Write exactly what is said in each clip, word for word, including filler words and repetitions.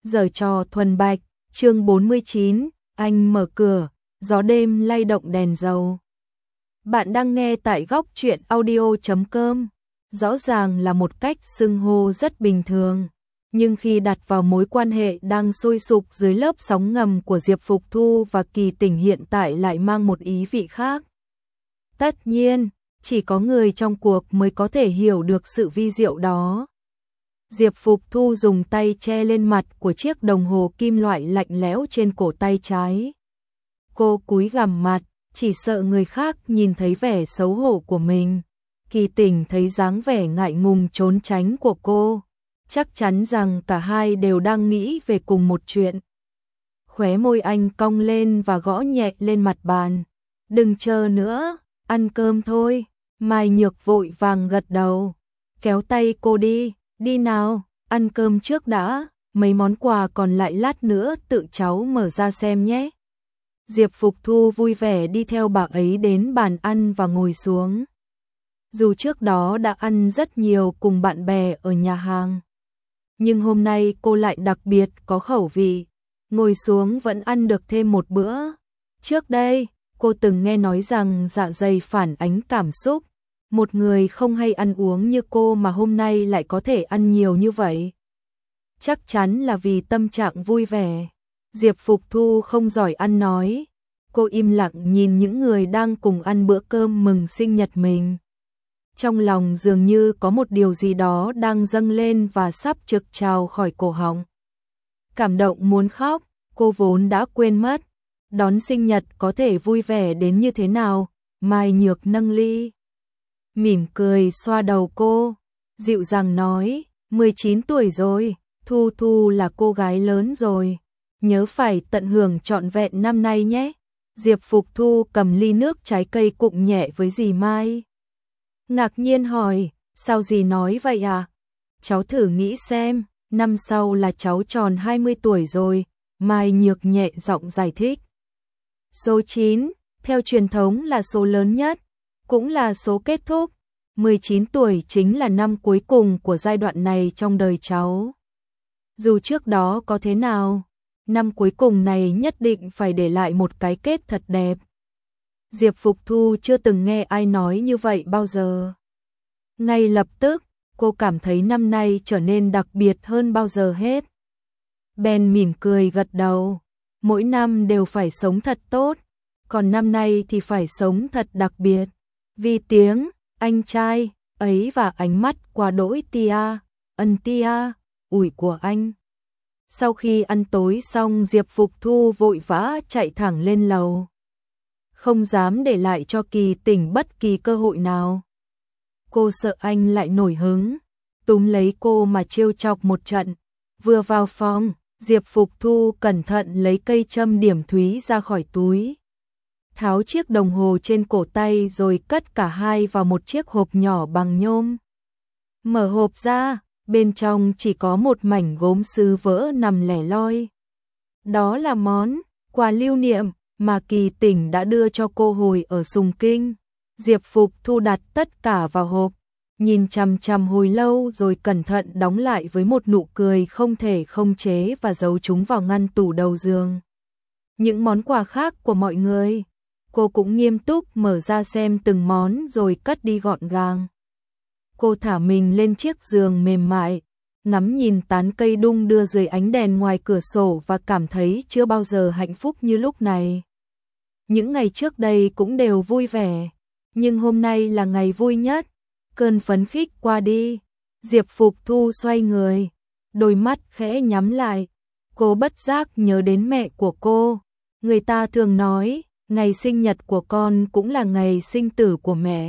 Giở trò thuần bạch, chương bốn mươi chín, anh mở cửa, gió đêm lay động đèn dầu. Bạn đang nghe tại góc truyện audio chấm com. Rõ ràng là một cách xưng hô rất bình thường, nhưng khi đặt vào mối quan hệ đang sôi sục dưới lớp sóng ngầm của Diệp Phục Thu và Kỳ Tỉnh hiện tại lại mang một ý vị khác. Tất nhiên, chỉ có người trong cuộc mới có thể hiểu được sự vi diệu đó. Diệp Phục Thu dùng tay che lên mặt của chiếc đồng hồ kim loại lạnh lẽo trên cổ tay trái. Cô cúi gằm mặt, chỉ sợ người khác nhìn thấy vẻ xấu hổ của mình. Kỳ Tỉnh thấy dáng vẻ ngại ngùng trốn tránh của cô, chắc chắn rằng cả hai đều đang nghĩ về cùng một chuyện. Khóe môi anh cong lên và gõ nhẹ lên mặt bàn. Đừng chờ nữa, ăn cơm thôi. Mai Nhược vội vàng gật đầu, kéo tay cô đi. Đi nào, ăn cơm trước đã, mấy món quà còn lại lát nữa tự cháu mở ra xem nhé. Diệp Phục Thu vui vẻ đi theo bà ấy đến bàn ăn và ngồi xuống. Dù trước đó đã ăn rất nhiều cùng bạn bè ở nhà hàng, nhưng hôm nay cô lại đặc biệt có khẩu vị, ngồi xuống vẫn ăn được thêm một bữa. Trước đây, cô từng nghe nói rằng dạ dày phản ánh cảm xúc. Một người không hay ăn uống như cô mà hôm nay lại có thể ăn nhiều như vậy. Chắc chắn là vì tâm trạng vui vẻ. Diệp Phục Thu không giỏi ăn nói. Cô im lặng nhìn những người đang cùng ăn bữa cơm mừng sinh nhật mình. Trong lòng dường như có một điều gì đó đang dâng lên và sắp trực trào khỏi cổ họng. Cảm động muốn khóc, cô vốn đã quên mất. Đón sinh nhật có thể vui vẻ đến như thế nào. Mai Nhược nâng ly, mỉm cười xoa đầu cô, dịu dàng nói, mười chín tuổi rồi, Thu Thu là cô gái lớn rồi, nhớ phải tận hưởng trọn vẹn năm nay nhé. Diệp Phục Thu cầm ly nước trái cây cụng nhẹ với dì Mai. Ngạc nhiên hỏi, sao dì nói vậy à? Cháu thử nghĩ xem, năm sau là cháu tròn hai mươi tuổi rồi, Mai Nhược nhẹ giọng giải thích. Số chín, theo truyền thống là số lớn nhất, cũng là số kết thúc. mười chín tuổi chính là năm cuối cùng của giai đoạn này trong đời cháu. Dù trước đó có thế nào, năm cuối cùng này nhất định phải để lại một cái kết thật đẹp. Diệp Phục Thu chưa từng nghe ai nói như vậy bao giờ. Ngay lập tức, cô cảm thấy năm nay trở nên đặc biệt hơn bao giờ hết. Ben mỉm cười gật đầu, mỗi năm đều phải sống thật tốt, còn năm nay thì phải sống thật đặc biệt. Vì tiếng anh trai ấy và ánh mắt qua đỗi tia, ân tia, ủi của anh. Sau khi ăn tối xong, Diệp Phục Thu vội vã chạy thẳng lên lầu, không dám để lại cho Kỳ Tỉnh bất kỳ cơ hội nào. Cô sợ anh lại nổi hứng, túm lấy cô mà trêu chọc một trận. Vừa vào phòng, Diệp Phục Thu cẩn thận lấy cây châm điểm thúy ra khỏi túi, tháo chiếc đồng hồ trên cổ tay rồi cất cả hai vào một chiếc hộp nhỏ bằng nhôm. Mở hộp ra, bên trong chỉ có một mảnh gốm sứ vỡ nằm lẻ loi. Đó là món quà lưu niệm mà Kỳ Tỉnh đã đưa cho cô hồi ở Sùng Kinh. Diệp Phục Thu đặt tất cả vào hộp, nhìn chằm chằm hồi lâu rồi cẩn thận đóng lại với một nụ cười không thể không chế và giấu chúng vào ngăn tủ đầu giường. Những món quà khác của mọi người, cô cũng nghiêm túc mở ra xem từng món rồi cất đi gọn gàng. Cô thả mình lên chiếc giường mềm mại, ngắm nhìn tán cây đung đưa dưới ánh đèn ngoài cửa sổ và cảm thấy chưa bao giờ hạnh phúc như lúc này. Những ngày trước đây cũng đều vui vẻ, nhưng hôm nay là ngày vui nhất. Cơn phấn khích qua đi, Diệp Phục Thu xoay người, đôi mắt khẽ nhắm lại. Cô bất giác nhớ đến mẹ của cô. Người ta thường nói, ngày sinh nhật của con cũng là ngày sinh tử của mẹ.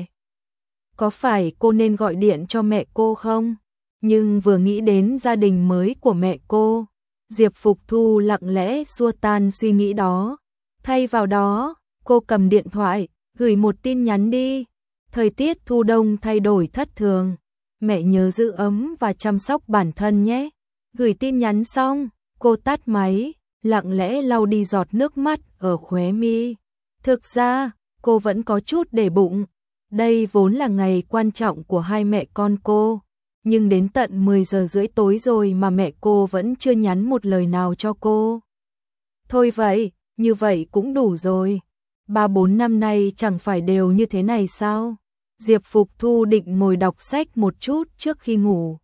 Có phải cô nên gọi điện cho mẹ cô không? Nhưng vừa nghĩ đến gia đình mới của mẹ cô, Diệp Phục Thu lặng lẽ xua tan suy nghĩ đó. Thay vào đó, cô cầm điện thoại, gửi một tin nhắn đi. Thời tiết thu đông thay đổi thất thường, mẹ nhớ giữ ấm và chăm sóc bản thân nhé. Gửi tin nhắn xong, cô tắt máy, lặng lẽ lau đi giọt nước mắt ở khóe mi. Thực ra, cô vẫn có chút để bụng. Đây vốn là ngày quan trọng của hai mẹ con cô, nhưng đến tận mười giờ rưỡi tối rồi mà mẹ cô vẫn chưa nhắn một lời nào cho cô. Thôi vậy, như vậy cũng đủ rồi. Ba bốn năm nay chẳng phải đều như thế này sao? Diệp Phục Thu định ngồi đọc sách một chút trước khi ngủ.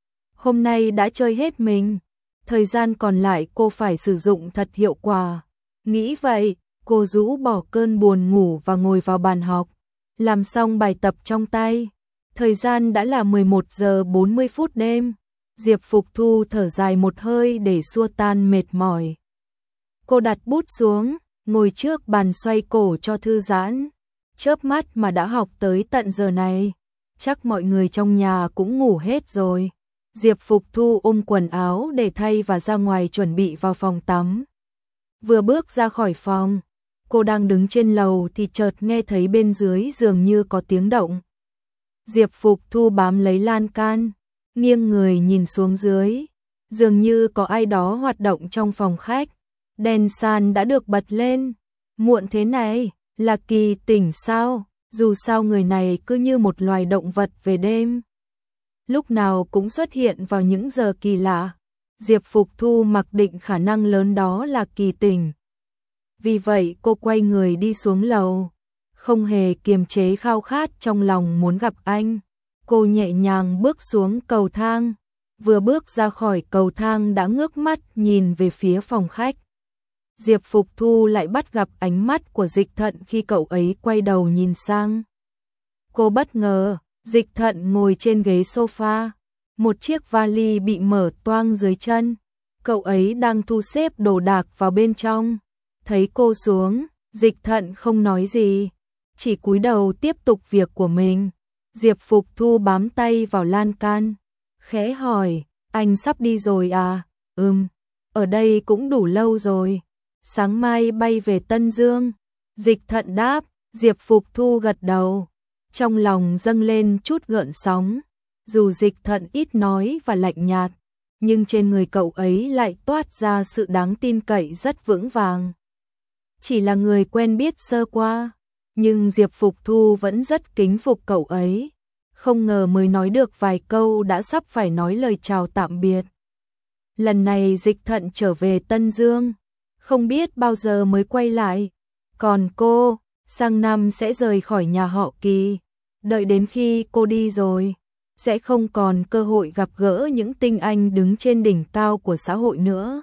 Hôm nay đã chơi hết mình, thời gian còn lại cô phải sử dụng thật hiệu quả. Nghĩ vậy, cô rũ bỏ cơn buồn ngủ và ngồi vào bàn học, làm xong bài tập trong tay. Thời gian đã là mười một giờ bốn mươi phút đêm. Diệp Phục Thu thở dài một hơi để xua tan mệt mỏi. Cô đặt bút xuống, ngồi trước bàn xoay cổ cho thư giãn. Chớp mắt mà đã học tới tận giờ này, chắc mọi người trong nhà cũng ngủ hết rồi. Diệp Phục Thu ôm quần áo để thay và ra ngoài chuẩn bị vào phòng tắm. Vừa bước ra khỏi phòng, cô đang đứng trên lầu thì chợt nghe thấy bên dưới dường như có tiếng động. Diệp Phục Thu bám lấy lan can, nghiêng người nhìn xuống dưới, dường như có ai đó hoạt động trong phòng khách. Đèn sàn đã được bật lên. Muộn thế này, là Kỳ tỉnh sao? Dù sao người này cứ như một loài động vật về đêm, lúc nào cũng xuất hiện vào những giờ kỳ lạ. Diệp Phục Thu mặc định khả năng lớn đó là Kỳ tỉnh. Vì vậy cô quay người đi xuống lầu, không hề kiềm chế khao khát trong lòng muốn gặp anh. Cô nhẹ nhàng bước xuống cầu thang, vừa bước ra khỏi cầu thang đã ngước mắt nhìn về phía phòng khách. Diệp Phục Thu lại bắt gặp ánh mắt của Dịch Thận khi cậu ấy quay đầu nhìn sang. Cô bất ngờ, Dịch Thận ngồi trên ghế sofa, một chiếc vali bị mở toang dưới chân. Cậu ấy đang thu xếp đồ đạc vào bên trong. Thấy cô xuống, Dịch Thận không nói gì, chỉ cúi đầu tiếp tục việc của mình. Diệp Phục Thu bám tay vào lan can, khẽ hỏi, anh sắp đi rồi à? Ừm, ở đây cũng đủ lâu rồi. Sáng mai bay về Tân Dương. Dịch Thận đáp. Diệp Phục Thu gật đầu, trong lòng dâng lên chút gợn sóng. Dù Dịch Thận ít nói và lạnh nhạt, nhưng trên người cậu ấy lại toát ra sự đáng tin cậy rất vững vàng. Chỉ là người quen biết sơ qua, nhưng Diệp Phục Thu vẫn rất kính phục cậu ấy. Không ngờ mới nói được vài câu đã sắp phải nói lời chào tạm biệt. Lần này Dịch Thận trở về Tân Dương, không biết bao giờ mới quay lại. Còn cô, sang năm sẽ rời khỏi nhà họ Kỳ. Đợi đến khi cô đi rồi, sẽ không còn cơ hội gặp gỡ những tinh anh đứng trên đỉnh cao của xã hội nữa.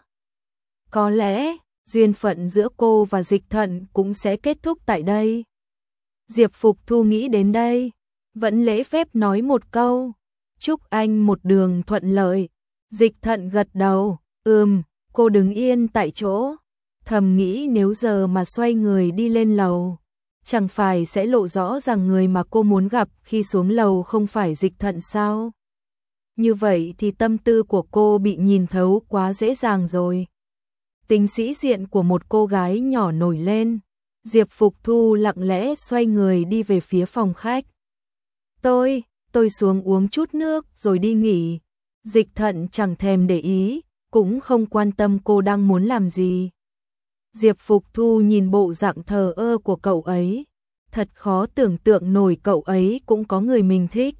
Có lẽ, duyên phận giữa cô và Dịch Thận cũng sẽ kết thúc tại đây. Diệp Phục Thu nghĩ đến đây, vẫn lễ phép nói một câu, chúc anh một đường thuận lợi. Dịch Thận gật đầu, ừm, cô đứng yên tại chỗ, thầm nghĩ nếu giờ mà xoay người đi lên lầu, chẳng phải sẽ lộ rõ rằng người mà cô muốn gặp khi xuống lầu không phải Dịch Thận sao? Như vậy thì tâm tư của cô bị nhìn thấu quá dễ dàng rồi. Tính sĩ diện của một cô gái nhỏ nổi lên. Diệp Phục Thu lặng lẽ xoay người đi về phía phòng khách. Tôi, tôi xuống uống chút nước rồi đi nghỉ. Dịch Thận chẳng thèm để ý, cũng không quan tâm cô đang muốn làm gì. Diệp Phục Thu nhìn bộ dạng thờ ơ của cậu ấy, thật khó tưởng tượng nổi cậu ấy cũng có người mình thích.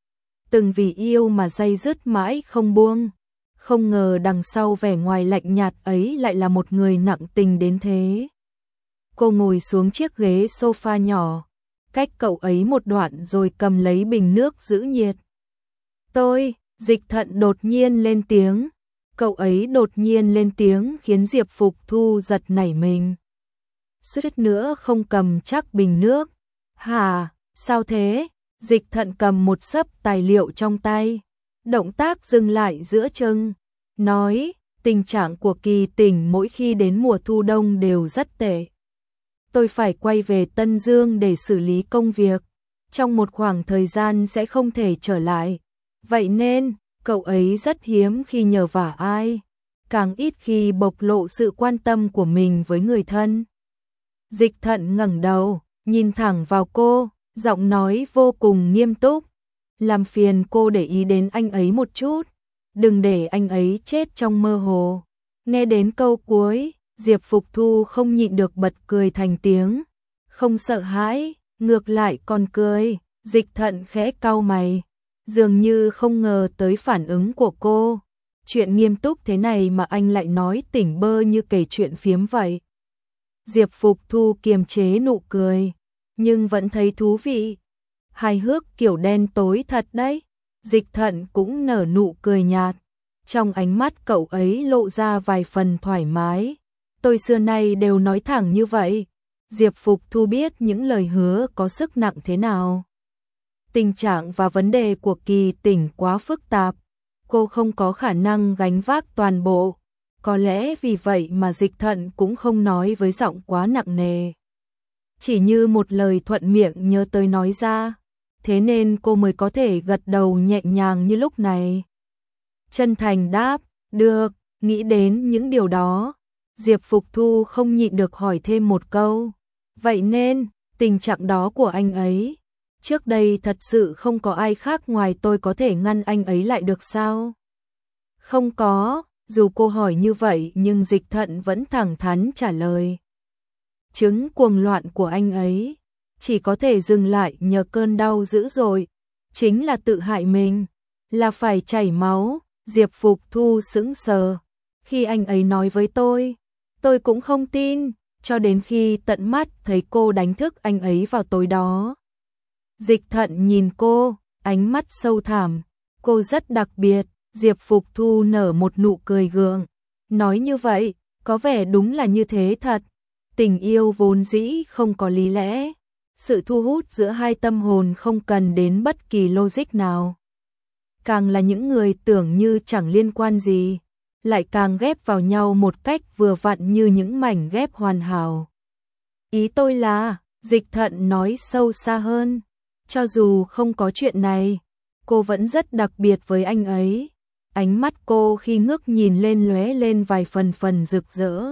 Từng vì yêu mà day dứt mãi không buông, không ngờ đằng sau vẻ ngoài lạnh nhạt ấy lại là một người nặng tình đến thế. Cô ngồi xuống chiếc ghế sofa nhỏ, cách cậu ấy một đoạn rồi cầm lấy bình nước giữ nhiệt. Tôi, Dịch Thận đột nhiên lên tiếng. Cậu ấy đột nhiên lên tiếng khiến Diệp Phục Thu giật nảy mình. Suýt nữa không cầm chắc bình nước. Hả, sao thế? Dịch Thận cầm một xấp tài liệu trong tay, động tác dừng lại giữa chừng, nói, tình trạng của Kỳ tỉnh mỗi khi đến mùa thu đông đều rất tệ. Tôi phải quay về Tân Dương để xử lý công việc, trong một khoảng thời gian sẽ không thể trở lại. Vậy nên, cậu ấy rất hiếm khi nhờ vả ai, càng ít khi bộc lộ sự quan tâm của mình với người thân. Dịch Thận ngẩng đầu, nhìn thẳng vào cô, giọng nói vô cùng nghiêm túc. Làm phiền cô để ý đến anh ấy một chút, đừng để anh ấy chết trong mơ hồ. Nghe đến câu cuối, Diệp Phục Thu không nhịn được bật cười thành tiếng. Không sợ hãi, ngược lại còn cười. Dịch Thận khẽ cau mày. dường như không ngờ tới phản ứng của cô. Chuyện nghiêm túc thế này mà anh lại nói tỉnh bơ như kể chuyện phiếm vậy. Diệp Phục Thu kiềm chế nụ cười, nhưng vẫn thấy thú vị. Hài hước kiểu đen tối thật đấy. Dịch Thận cũng nở nụ cười nhạt. Trong ánh mắt cậu ấy lộ ra vài phần thoải mái. Tôi xưa nay đều nói thẳng như vậy. Diệp Phục Thu biết những lời hứa có sức nặng thế nào. Tình trạng và vấn đề của Kỳ Tỉnh quá phức tạp. Cô không có khả năng gánh vác toàn bộ. Có lẽ vì vậy mà Dịch Thận cũng không nói với giọng quá nặng nề. Chỉ như một lời thuận miệng nhớ tới nói ra. Thế nên cô mới có thể gật đầu nhẹ nhàng như lúc này. Chân thành đáp, được, nghĩ đến những điều đó. Diệp Phục Thu không nhịn được hỏi thêm một câu. Vậy nên, tình trạng đó của anh ấy, trước đây thật sự không có ai khác ngoài tôi có thể ngăn anh ấy lại được sao? Không có, dù cô hỏi như vậy nhưng Dịch Thận vẫn thẳng thắn trả lời. Chứng cuồng loạn của anh ấy chỉ có thể dừng lại nhờ cơn đau dữ dội, chính là tự hại mình, là phải chảy máu. Diệp Phục Thu sững sờ. Khi anh ấy nói với tôi, tôi cũng không tin, cho đến khi tận mắt thấy cô đánh thức anh ấy vào tối đó. Dịch Thận nhìn cô, ánh mắt sâu thẳm, cô rất đặc biệt. Diệp Phục Thu nở một nụ cười gượng, nói như vậy, có vẻ đúng là như thế thật. Tình yêu vốn dĩ không có lý lẽ, sự thu hút giữa hai tâm hồn không cần đến bất kỳ logic nào. Càng là những người tưởng như chẳng liên quan gì, lại càng ghép vào nhau một cách vừa vặn như những mảnh ghép hoàn hảo. Ý tôi là, Dịch Thận nói sâu xa hơn, cho dù không có chuyện này, cô vẫn rất đặc biệt với anh ấy. Ánh mắt cô khi ngước nhìn lên lóe lên vài phần phần rực rỡ.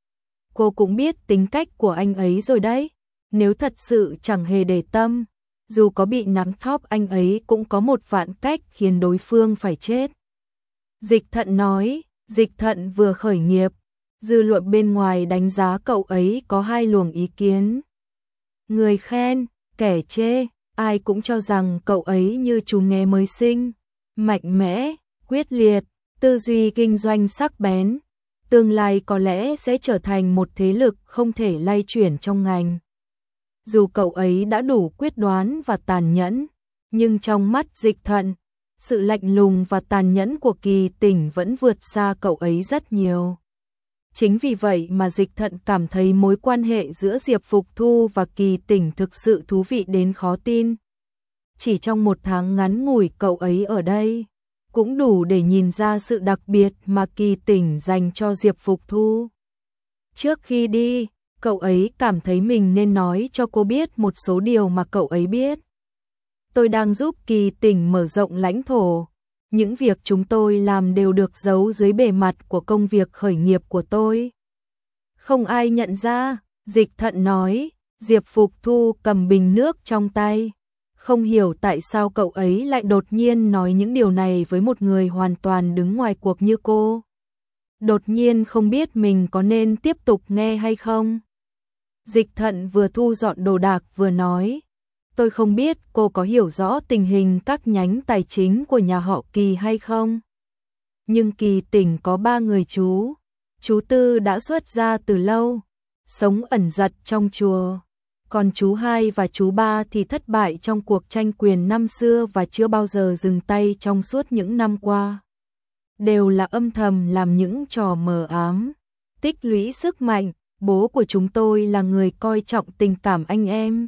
Cô cũng biết tính cách của anh ấy rồi đấy, nếu thật sự chẳng hề để tâm, dù có bị nắm thóp anh ấy cũng có một vạn cách khiến đối phương phải chết. Dịch Thận nói, Dịch Thận vừa khởi nghiệp, dư luận bên ngoài đánh giá cậu ấy có hai luồng ý kiến. Người khen, kẻ chê, ai cũng cho rằng cậu ấy như chú nghe mới sinh, mạnh mẽ, quyết liệt, tư duy kinh doanh sắc bén, tương lai có lẽ sẽ trở thành một thế lực không thể lay chuyển trong ngành. Dù cậu ấy đã đủ quyết đoán và tàn nhẫn, nhưng trong mắt Dịch Thận, sự lạnh lùng và tàn nhẫn của Kỳ Tỉnh vẫn vượt xa cậu ấy rất nhiều. Chính vì vậy mà Dịch Thận cảm thấy mối quan hệ giữa Diệp Phục Thu và Kỳ Tỉnh thực sự thú vị đến khó tin. Chỉ trong một tháng ngắn ngủi cậu ấy ở đây, cũng đủ để nhìn ra sự đặc biệt mà Kỳ Tỉnh dành cho Diệp Phục Thu. Trước khi đi, cậu ấy cảm thấy mình nên nói cho cô biết một số điều mà cậu ấy biết. Tôi đang giúp Kỳ Tỉnh mở rộng lãnh thổ. Những việc chúng tôi làm đều được giấu dưới bề mặt của công việc khởi nghiệp của tôi. Không ai nhận ra, Dịch Thận nói. Diệp Phục Thu cầm bình nước trong tay. Không hiểu tại sao cậu ấy lại đột nhiên nói những điều này với một người hoàn toàn đứng ngoài cuộc như cô. Đột nhiên không biết mình có nên tiếp tục nghe hay không. Dịch Thận vừa thu dọn đồ đạc vừa nói. Tôi không biết cô có hiểu rõ tình hình các nhánh tài chính của nhà họ Kỳ hay không. Nhưng Kỳ Tỉnh có ba người chú. Chú Tư đã xuất gia từ lâu, sống ẩn giật trong chùa. Còn chú hai và chú ba thì thất bại trong cuộc tranh quyền năm xưa và chưa bao giờ dừng tay trong suốt những năm qua. Đều là âm thầm làm những trò mờ ám, tích lũy sức mạnh. Bố của chúng tôi là người coi trọng tình cảm anh em.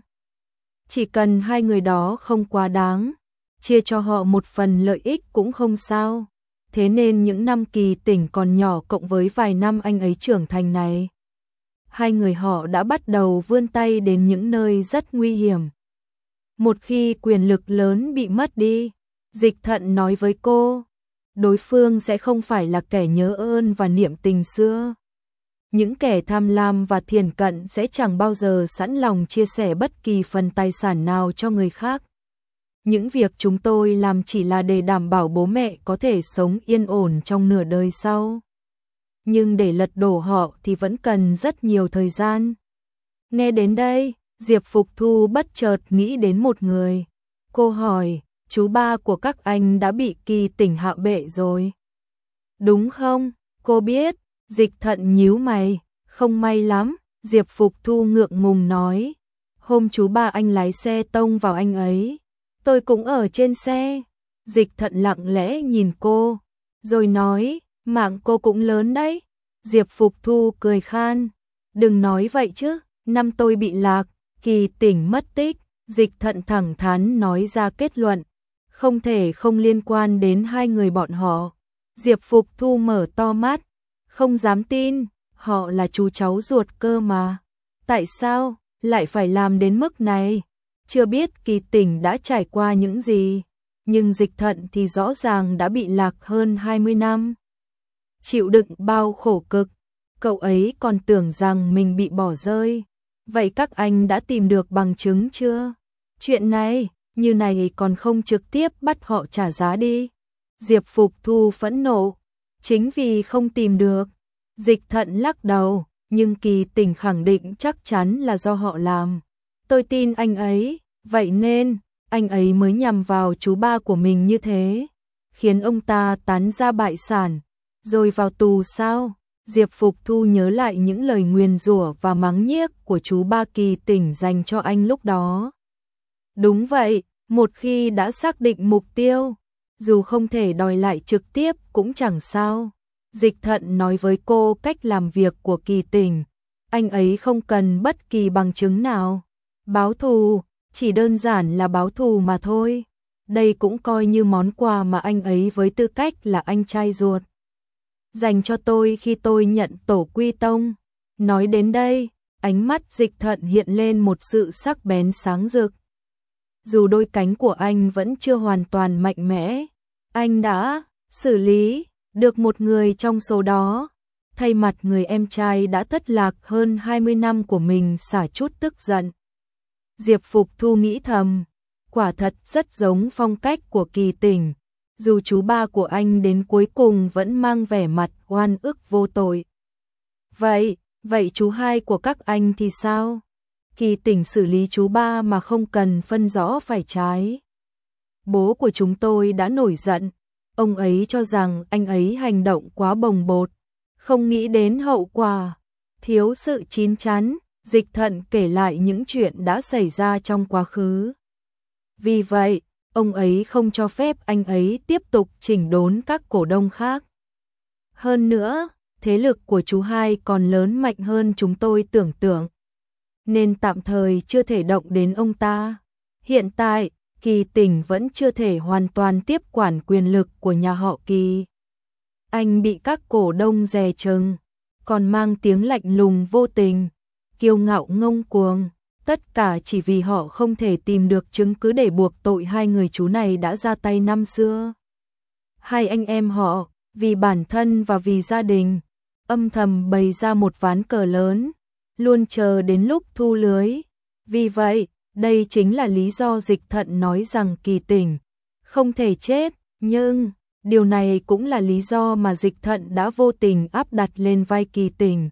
Chỉ cần hai người đó không quá đáng, chia cho họ một phần lợi ích cũng không sao. Thế nên những năm Kỳ Tỉnh còn nhỏ cộng với vài năm anh ấy trưởng thành này, hai người họ đã bắt đầu vươn tay đến những nơi rất nguy hiểm. Một khi quyền lực lớn bị mất đi, Dịch Thận nói với cô, đối phương sẽ không phải là kẻ nhớ ơn và niệm tình xưa. Những kẻ tham lam và thiển cận sẽ chẳng bao giờ sẵn lòng chia sẻ bất kỳ phần tài sản nào cho người khác. Những việc chúng tôi làm chỉ là để đảm bảo bố mẹ có thể sống yên ổn trong nửa đời sau. Nhưng để lật đổ họ thì vẫn cần rất nhiều thời gian. Nghe đến đây, Diệp Phục Thu bất chợt nghĩ đến một người. Cô hỏi, chú ba của các anh đã bị Kỳ Tỉnh hạ bệ rồi. Đúng không? Cô biết. Dịch Thận nhíu mày. Không may lắm, Diệp Phục Thu ngượng ngùng nói. Hôm chú ba anh lái xe tông vào anh ấy. Tôi cũng ở trên xe. Dịch Thận lặng lẽ nhìn cô, rồi nói, mạng cô cũng lớn đấy. Diệp Phục Thu cười khan. Đừng nói vậy chứ, năm tôi bị lạc, Kỳ Tỉnh mất tích. Dịch Thận thẳng thắn nói ra kết luận. Không thể không liên quan đến hai người bọn họ. Diệp Phục Thu mở to mắt, không dám tin, họ là chú cháu ruột cơ mà. Tại sao lại phải làm đến mức này? Chưa biết Kỳ Tỉnh đã trải qua những gì, nhưng Dịch Thận thì rõ ràng đã bị lạc hơn hai mươi năm. Chịu đựng bao khổ cực, cậu ấy còn tưởng rằng mình bị bỏ rơi. Vậy các anh đã tìm được bằng chứng chưa? Chuyện này, như này còn không trực tiếp bắt họ trả giá đi. Diệp Phục Thu phẫn nộ. Chính vì không tìm được. Dịch Thận lắc đầu, nhưng Kỳ Tỉnh khẳng định chắc chắn là do họ làm. Tôi tin anh ấy, vậy nên, anh ấy mới nhằm vào chú ba của mình như thế, khiến ông ta tán ra bại sản, rồi vào tù sao? Diệp Phục Thu nhớ lại những lời nguyền rủa và mắng nhiếc của chú ba Kỳ Tỉnh dành cho anh lúc đó. Đúng vậy, một khi đã xác định mục tiêu, dù không thể đòi lại trực tiếp cũng chẳng sao. Dịch Thận nói với cô cách làm việc của Kỳ Tỉnh. Anh ấy không cần bất kỳ bằng chứng nào. Báo thù, chỉ đơn giản là báo thù mà thôi. Đây cũng coi như món quà mà anh ấy với tư cách là anh trai ruột dành cho tôi khi tôi nhận tổ quy tông. Nói đến đây, ánh mắt Dịch Thận hiện lên một sự sắc bén sáng rực. Dù đôi cánh của anh vẫn chưa hoàn toàn mạnh mẽ, anh đã xử lý được một người trong số đó, thay mặt người em trai đã thất lạc hơn hai mươi năm của mình xả chút tức giận. Diệp Phục Thu nghĩ thầm, quả thật rất giống phong cách của Kỳ Tỉnh, dù chú ba của anh đến cuối cùng vẫn mang vẻ mặt oan ức vô tội. Vậy, vậy chú hai của các anh thì sao? Kỳ Tỉnh xử lý chú ba mà không cần phân rõ phải trái. Bố của chúng tôi đã nổi giận, ông ấy cho rằng anh ấy hành động quá bồng bột, không nghĩ đến hậu quả, thiếu sự chín chắn. Dịch Thận kể lại những chuyện đã xảy ra trong quá khứ. Vì vậy, ông ấy không cho phép anh ấy tiếp tục chỉnh đốn các cổ đông khác. Hơn nữa, thế lực của chú hai còn lớn mạnh hơn chúng tôi tưởng tượng, nên tạm thời chưa thể động đến ông ta. Hiện tại, Kỳ Tỉnh vẫn chưa thể hoàn toàn tiếp quản quyền lực của nhà họ Kỳ. Anh bị các cổ đông dè chừng, còn mang tiếng lạnh lùng vô tình, kiêu ngạo ngông cuồng, tất cả chỉ vì họ không thể tìm được chứng cứ để buộc tội hai người chú này đã ra tay năm xưa. Hai anh em họ, vì bản thân và vì gia đình, âm thầm bày ra một ván cờ lớn, luôn chờ đến lúc thu lưới. Vì vậy, đây chính là lý do Dịch Thận nói rằng Kỳ Tỉnh không thể chết, nhưng điều này cũng là lý do mà Dịch Thận đã vô tình áp đặt lên vai Kỳ Tỉnh,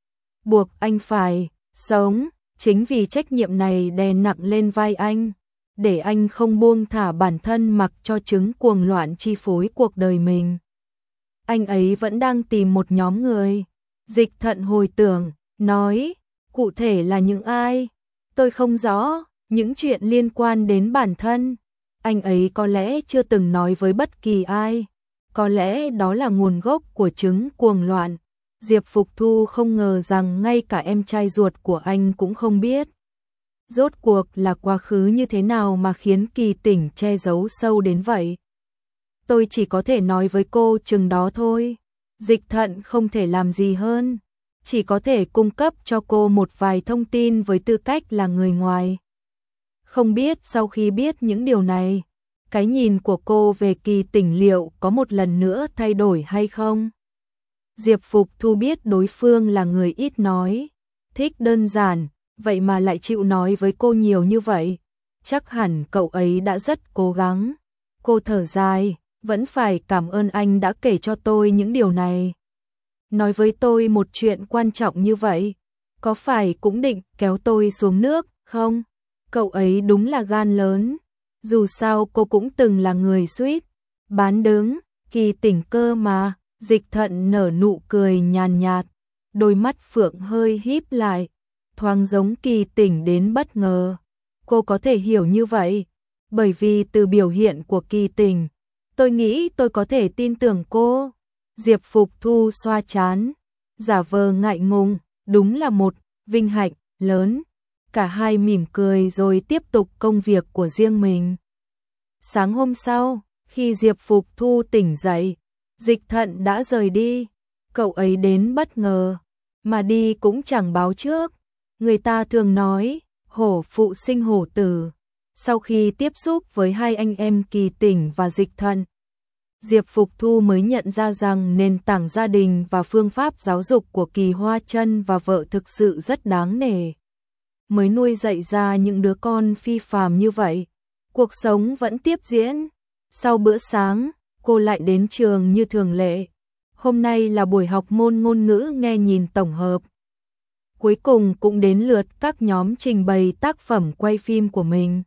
buộc anh phải sống. Chính vì trách nhiệm này đè nặng lên vai anh, để anh không buông thả bản thân mặc cho chứng cuồng loạn chi phối cuộc đời mình. Anh ấy vẫn đang tìm một nhóm người. Dịch Thận hồi tưởng, nói, cụ thể là những ai? Tôi không rõ, những chuyện liên quan đến bản thân. Anh ấy có lẽ chưa từng nói với bất kỳ ai. Có lẽ đó là nguồn gốc của chứng cuồng loạn. Diệp Phục Thu không ngờ rằng ngay cả em trai ruột của anh cũng không biết. Rốt cuộc là quá khứ như thế nào mà khiến Kỳ Tỉnh che giấu sâu đến vậy? Tôi chỉ có thể nói với cô chừng đó thôi. Dịch Thận không thể làm gì hơn, chỉ có thể cung cấp cho cô một vài thông tin với tư cách là người ngoài. Không biết sau khi biết những điều này, cái nhìn của cô về Kỳ Tỉnh liệu có một lần nữa thay đổi hay không? Diệp Phục Thu biết đối phương là người ít nói, thích đơn giản, vậy mà lại chịu nói với cô nhiều như vậy. Chắc hẳn cậu ấy đã rất cố gắng. Cô thở dài, vẫn phải cảm ơn anh đã kể cho tôi những điều này. Nói với tôi một chuyện quan trọng như vậy, có phải cũng định kéo tôi xuống nước không? Cậu ấy đúng là gan lớn. Dù sao cô cũng từng là người suýt bán đứng Kỳ Tỉnh cơ mà. Dịch Thận nở nụ cười nhàn nhạt, đôi mắt phượng hơi híp lại, thoáng giống Kỳ Tỉnh đến bất ngờ. Cô có thể hiểu như vậy, bởi vì từ biểu hiện của Kỳ Tỉnh, tôi nghĩ tôi có thể tin tưởng cô. Diệp Phục Thu xoa trán, giả vờ ngại ngùng, đúng là một vinh hạnh lớn. Cả hai mỉm cười rồi tiếp tục công việc của riêng mình. Sáng hôm sau, khi Diệp Phục Thu tỉnh dậy, Dịch Thận đã rời đi. Cậu ấy đến bất ngờ, mà đi cũng chẳng báo trước. Người ta thường nói, hổ phụ sinh hổ tử. Sau khi tiếp xúc với hai anh em Kỳ Tỉnh và Dịch Thận, Diệp Phục Thu mới nhận ra rằng nền tảng gia đình và phương pháp giáo dục của Kỳ Hoa Chân và vợ thực sự rất đáng nể. Mới nuôi dạy ra những đứa con phi phàm như vậy. Cuộc sống vẫn tiếp diễn. Sau bữa sáng, cô lại đến trường như thường lệ. Hôm nay là buổi học môn ngôn ngữ nghe nhìn tổng hợp. Cuối cùng cũng đến lượt các nhóm trình bày tác phẩm quay phim của mình.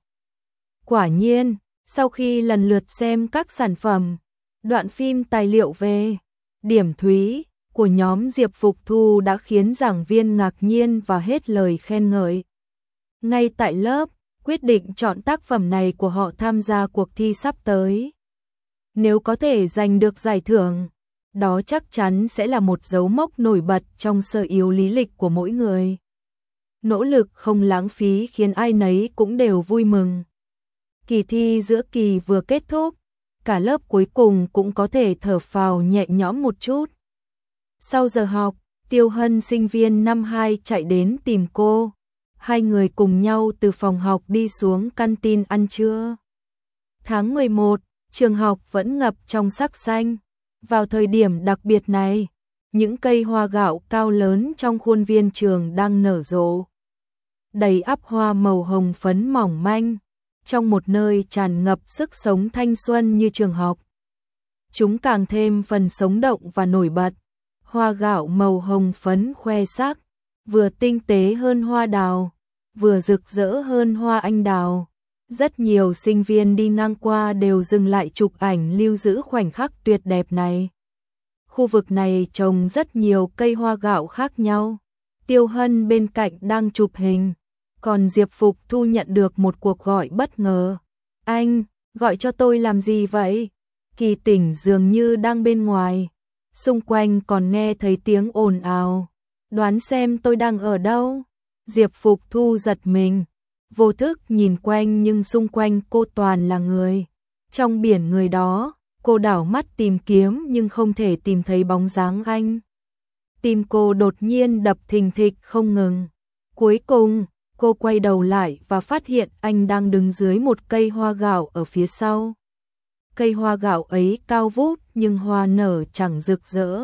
Quả nhiên, sau khi lần lượt xem các sản phẩm, đoạn phim tài liệu về điểm thúy của nhóm Diệp Phục Thu đã khiến giảng viên ngạc nhiên và hết lời khen ngợi. Ngay tại lớp, quyết định chọn tác phẩm này của họ tham gia cuộc thi sắp tới. Nếu có thể giành được giải thưởng, đó chắc chắn sẽ là một dấu mốc nổi bật trong sơ yếu lý lịch của mỗi người. Nỗ lực không lãng phí khiến ai nấy cũng đều vui mừng. Kỳ thi giữa kỳ vừa kết thúc, cả lớp cuối cùng cũng có thể thở phào nhẹ nhõm một chút. Sau giờ học, Tiêu Hân sinh viên năm hai chạy đến tìm cô. Hai người cùng nhau từ phòng học đi xuống canteen ăn trưa. Tháng mười một, trường học vẫn ngập trong sắc xanh. Vào thời điểm đặc biệt này, những cây hoa gạo cao lớn trong khuôn viên trường đang nở rộ. Đầy ắp hoa màu hồng phấn mỏng manh, trong một nơi tràn ngập sức sống thanh xuân như trường học. Chúng càng thêm phần sống động và nổi bật. Hoa gạo màu hồng phấn khoe sắc, vừa tinh tế hơn hoa đào, vừa rực rỡ hơn hoa anh đào. Rất nhiều sinh viên đi ngang qua đều dừng lại chụp ảnh lưu giữ khoảnh khắc tuyệt đẹp này. Khu vực này trồng rất nhiều cây hoa gạo khác nhau. Tiêu Hân bên cạnh đang chụp hình, còn Diệp Phục Thu nhận được một cuộc gọi bất ngờ. Anh, gọi cho tôi làm gì vậy? Kỳ Tỉnh dường như đang bên ngoài. Xung quanh còn nghe thấy tiếng ồn ào. Đoán xem tôi đang ở đâu? Diệp Phục Thu giật mình. Vô thức nhìn quanh nhưng xung quanh cô toàn là người. Trong biển người đó, cô đảo mắt tìm kiếm nhưng không thể tìm thấy bóng dáng anh. Tim cô đột nhiên đập thình thịch không ngừng. Cuối cùng, cô quay đầu lại và phát hiện anh đang đứng dưới một cây hoa gạo ở phía sau. Cây hoa gạo ấy cao vút nhưng hoa nở chẳng rực rỡ.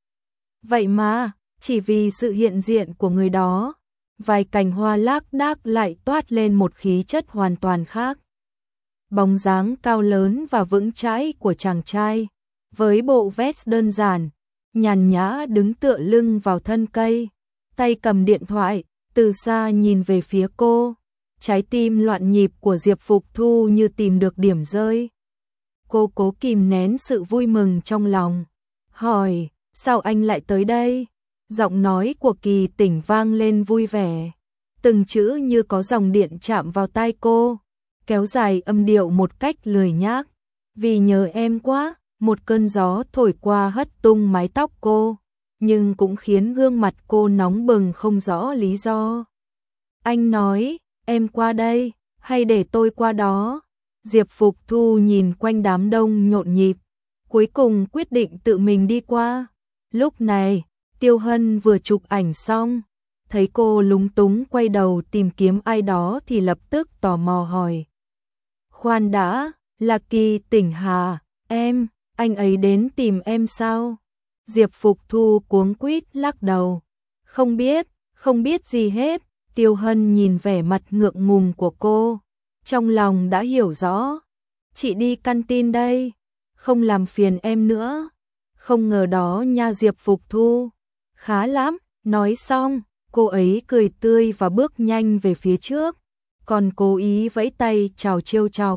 Vậy mà, chỉ vì sự hiện diện của người đó, vài cành hoa lác đác lại toát lên một khí chất hoàn toàn khác. Bóng dáng cao lớn và vững chãi của chàng trai, với bộ vest đơn giản, nhàn nhã đứng tựa lưng vào thân cây, tay cầm điện thoại, từ xa nhìn về phía cô. Trái tim loạn nhịp của Diệp Phục Thu như tìm được điểm rơi. Cô cố kìm nén sự vui mừng trong lòng, hỏi, sao anh lại tới đây? Giọng nói của Kỳ Tỉnh vang lên vui vẻ, từng chữ như có dòng điện chạm vào tai cô, kéo dài âm điệu một cách lười nhác. Vì nhớ em quá. Một cơn gió thổi qua hất tung mái tóc cô, nhưng cũng khiến gương mặt cô nóng bừng không rõ lý do. Anh nói, em qua đây, hay để tôi qua đó? Diệp Phục Thu nhìn quanh đám đông nhộn nhịp, cuối cùng quyết định tự mình đi qua. Lúc này, Tiêu Hân vừa chụp ảnh xong, thấy cô lúng túng quay đầu tìm kiếm ai đó thì lập tức tò mò hỏi. Khoan đã, là Kỳ Tỉnh hà, em, anh ấy đến tìm em sao? Diệp Phục Thu cuống quýt lắc đầu. Không biết, không biết gì hết. Tiêu Hân nhìn vẻ mặt ngượng ngùng của cô, trong lòng đã hiểu rõ. Chị đi canteen đây, không làm phiền em nữa. Không ngờ đó nha Diệp Phục Thu. Khá lắm, nói xong, cô ấy cười tươi và bước nhanh về phía trước, còn cố ý vẫy tay chào trêu chọc.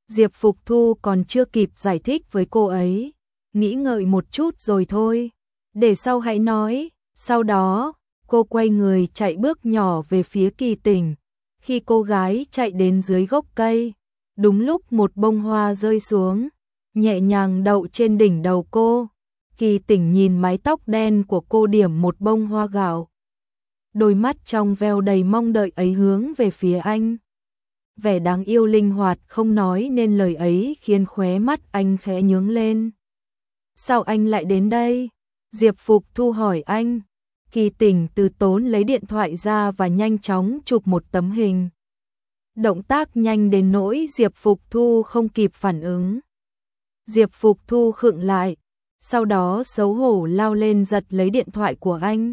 Diệp Phục Thu còn chưa kịp giải thích với cô ấy, nghĩ ngợi một chút rồi thôi, để sau hãy nói. Sau đó, cô quay người chạy bước nhỏ về phía Kỳ Tỉnh. Khi cô gái chạy đến dưới gốc cây, đúng lúc một bông hoa rơi xuống, nhẹ nhàng đậu trên đỉnh đầu cô. Kỳ Tỉnh nhìn mái tóc đen của cô điểm một bông hoa gạo. Đôi mắt trong veo đầy mong đợi ấy hướng về phía anh. Vẻ đáng yêu linh hoạt không nói nên lời ấy khiến khóe mắt anh khẽ nhướng lên. Sao anh lại đến đây? Diệp Phục Thu hỏi anh. Kỳ Tỉnh từ tốn lấy điện thoại ra và nhanh chóng chụp một tấm hình. Động tác nhanh đến nỗi Diệp Phục Thu không kịp phản ứng. Diệp Phục Thu khựng lại, sau đó xấu hổ lao lên giật lấy điện thoại của anh.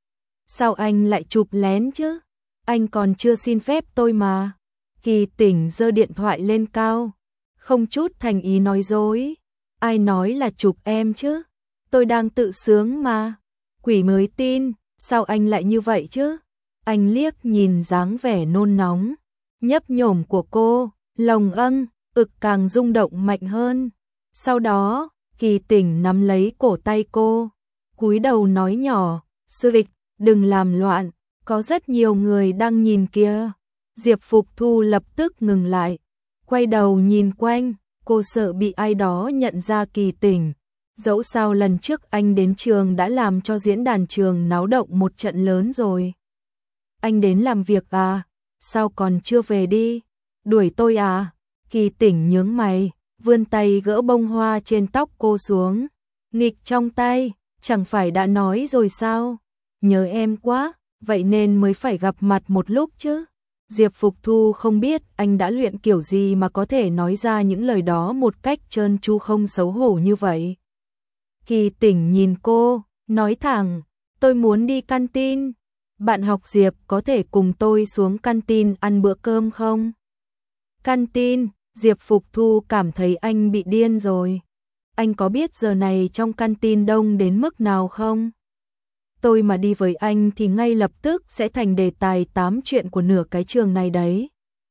Sao anh lại chụp lén chứ? Anh còn chưa xin phép tôi mà. Kỳ Tỉnh giơ điện thoại lên cao, không chút thành ý nói dối. Ai nói là chụp em chứ? Tôi đang tự sướng mà. Quỷ mới tin, sao anh lại như vậy chứ? Anh liếc nhìn dáng vẻ nôn nóng, nhấp nhổm của cô, lòng âng, ực càng rung động mạnh hơn. Sau đó, Kỳ Tỉnh nắm lấy cổ tay cô, cúi đầu nói nhỏ, sư vịch, đừng làm loạn, có rất nhiều người đang nhìn kìa. Diệp Phục Thu lập tức ngừng lại, quay đầu nhìn quanh, cô sợ bị ai đó nhận ra Kỳ Tỉnh. Dẫu sao lần trước anh đến trường đã làm cho diễn đàn trường náo động một trận lớn rồi. Anh đến làm việc à? Sao còn chưa về đi? Đuổi tôi à? Kỳ Tỉnh nhướng mày, vươn tay gỡ bông hoa trên tóc cô xuống. Nghịch trong tay, chẳng phải đã nói rồi sao? Nhớ em quá, vậy nên mới phải gặp mặt một lúc chứ. Diệp Phục Thu không biết anh đã luyện kiểu gì mà có thể nói ra những lời đó một cách trơn tru không xấu hổ như vậy. Kỳ Tỉnh nhìn cô, nói thẳng, tôi muốn đi canteen. Bạn học Diệp có thể cùng tôi xuống canteen ăn bữa cơm không? Canteen, Diệp Phục Thu cảm thấy anh bị điên rồi. Anh có biết giờ này trong canteen đông đến mức nào không? Tôi mà đi với anh thì ngay lập tức sẽ thành đề tài tám chuyện của nửa cái trường này đấy.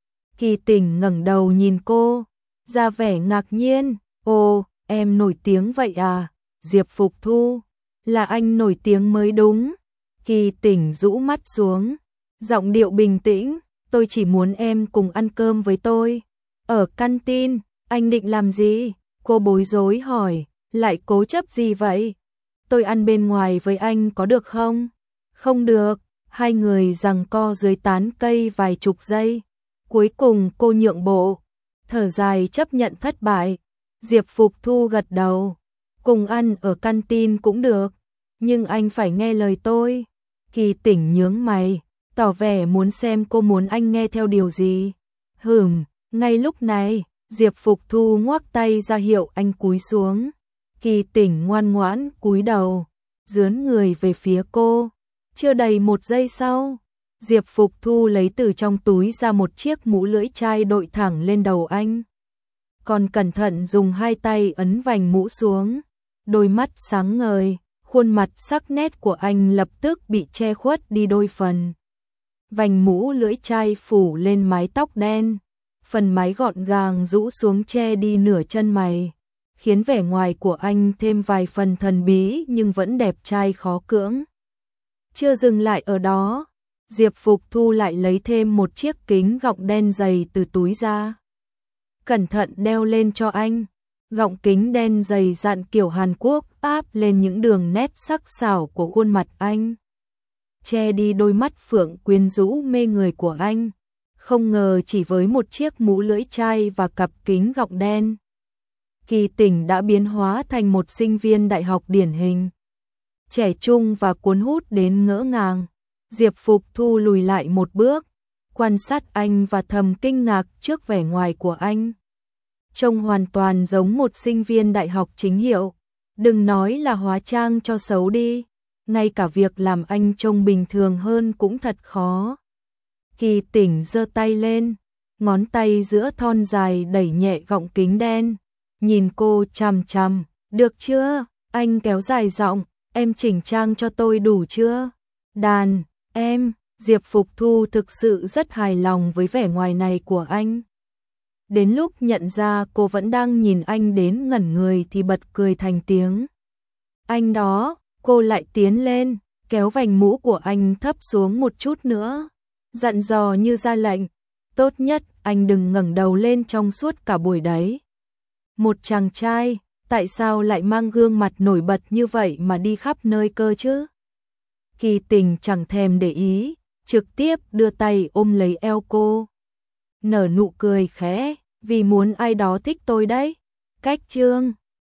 Kỳ Tỉnh ngẩng đầu nhìn cô, ra vẻ ngạc nhiên. Ồ, em nổi tiếng vậy à? Diệp Phục Thu, là anh nổi tiếng mới đúng. Kỳ Tỉnh rũ mắt xuống, giọng điệu bình tĩnh, tôi chỉ muốn em cùng ăn cơm với tôi. Ở canteen, anh định làm gì? Cô bối rối hỏi, lại cố chấp gì vậy? Tôi ăn bên ngoài với anh có được không? Không được, hai người giằng co dưới tán cây vài chục giây. Cuối cùng cô nhượng bộ, thở dài chấp nhận thất bại. Diệp Phục Thu gật đầu, cùng ăn ở canteen cũng được, nhưng anh phải nghe lời tôi. Kỳ Tỉnh nhướng mày, tỏ vẻ muốn xem cô muốn anh nghe theo điều gì. Hửm, ngay lúc này, Diệp Phục Thu ngoắc tay ra hiệu anh cúi xuống. Kỳ Tỉnh ngoan ngoãn cúi đầu, dướn người về phía cô. Chưa đầy một giây sau, Diệp Phục Thu lấy từ trong túi ra một chiếc mũ lưỡi chai đội thẳng lên đầu anh. Còn cẩn thận dùng hai tay ấn vành mũ xuống. Đôi mắt sáng ngời, khuôn mặt sắc nét của anh lập tức bị che khuất đi đôi phần. Vành mũ lưỡi chai phủ lên mái tóc đen, phần mái gọn gàng rũ xuống che đi nửa chân mày, khiến vẻ ngoài của anh thêm vài phần thần bí nhưng vẫn đẹp trai khó cưỡng. Chưa dừng lại ở đó, Diệp Phục Thu lại lấy thêm một chiếc kính gọng đen dày từ túi ra. Cẩn thận đeo lên cho anh. Gọng kính đen dày dặn kiểu Hàn Quốc áp lên những đường nét sắc sảo của khuôn mặt anh, che đi đôi mắt phượng quyến rũ mê người của anh. Không ngờ chỉ với một chiếc mũ lưỡi chai và cặp kính gọng đen, Kỳ Tỉnh đã biến hóa thành một sinh viên đại học điển hình, trẻ trung và cuốn hút đến ngỡ ngàng. Diệp Phục Thu lùi lại một bước, quan sát anh và thầm kinh ngạc trước vẻ ngoài của anh. Trông hoàn toàn giống một sinh viên đại học chính hiệu, đừng nói là hóa trang cho xấu đi, ngay cả việc làm anh trông bình thường hơn cũng thật khó. Kỳ Tỉnh giơ tay lên, ngón tay giữa thon dài đẩy nhẹ gọng kính đen, nhìn cô chằm chằm, được chưa? Anh kéo dài giọng, em chỉnh trang cho tôi đủ chưa? Đàn, em, Diệp Phục Thu thực sự rất hài lòng với vẻ ngoài này của anh. Đến lúc nhận ra cô vẫn đang nhìn anh đến ngẩn người thì bật cười thành tiếng. Anh đó, cô lại tiến lên, kéo vành mũ của anh thấp xuống một chút nữa, dặn dò như ra lệnh, tốt nhất anh đừng ngẩng đầu lên trong suốt cả buổi đấy. Một chàng trai, tại sao lại mang gương mặt nổi bật như vậy mà đi khắp nơi cơ chứ? Kỳ Tình chẳng thèm để ý, trực tiếp đưa tay ôm lấy eo cô. Nở nụ cười khẽ, vì muốn ai đó thích tôi đấy. Cách chương